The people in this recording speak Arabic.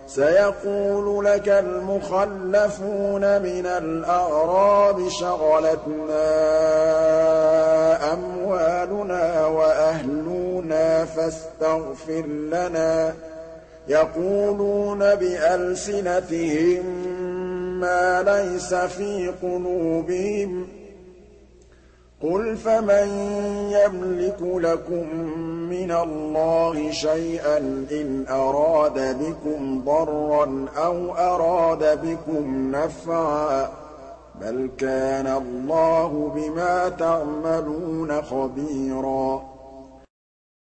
سيقول لك المخلفون من الأعراب شغلتنا أموالنا وأهلنا فاستغفر لنا يقولون بألسنتهم ما ليس في قلوبهم قل فمن يملك لكم من الله شيئا إن أراد بكم ضرا أو أراد بكم نفعا بل كان الله بما تعملون خبيرا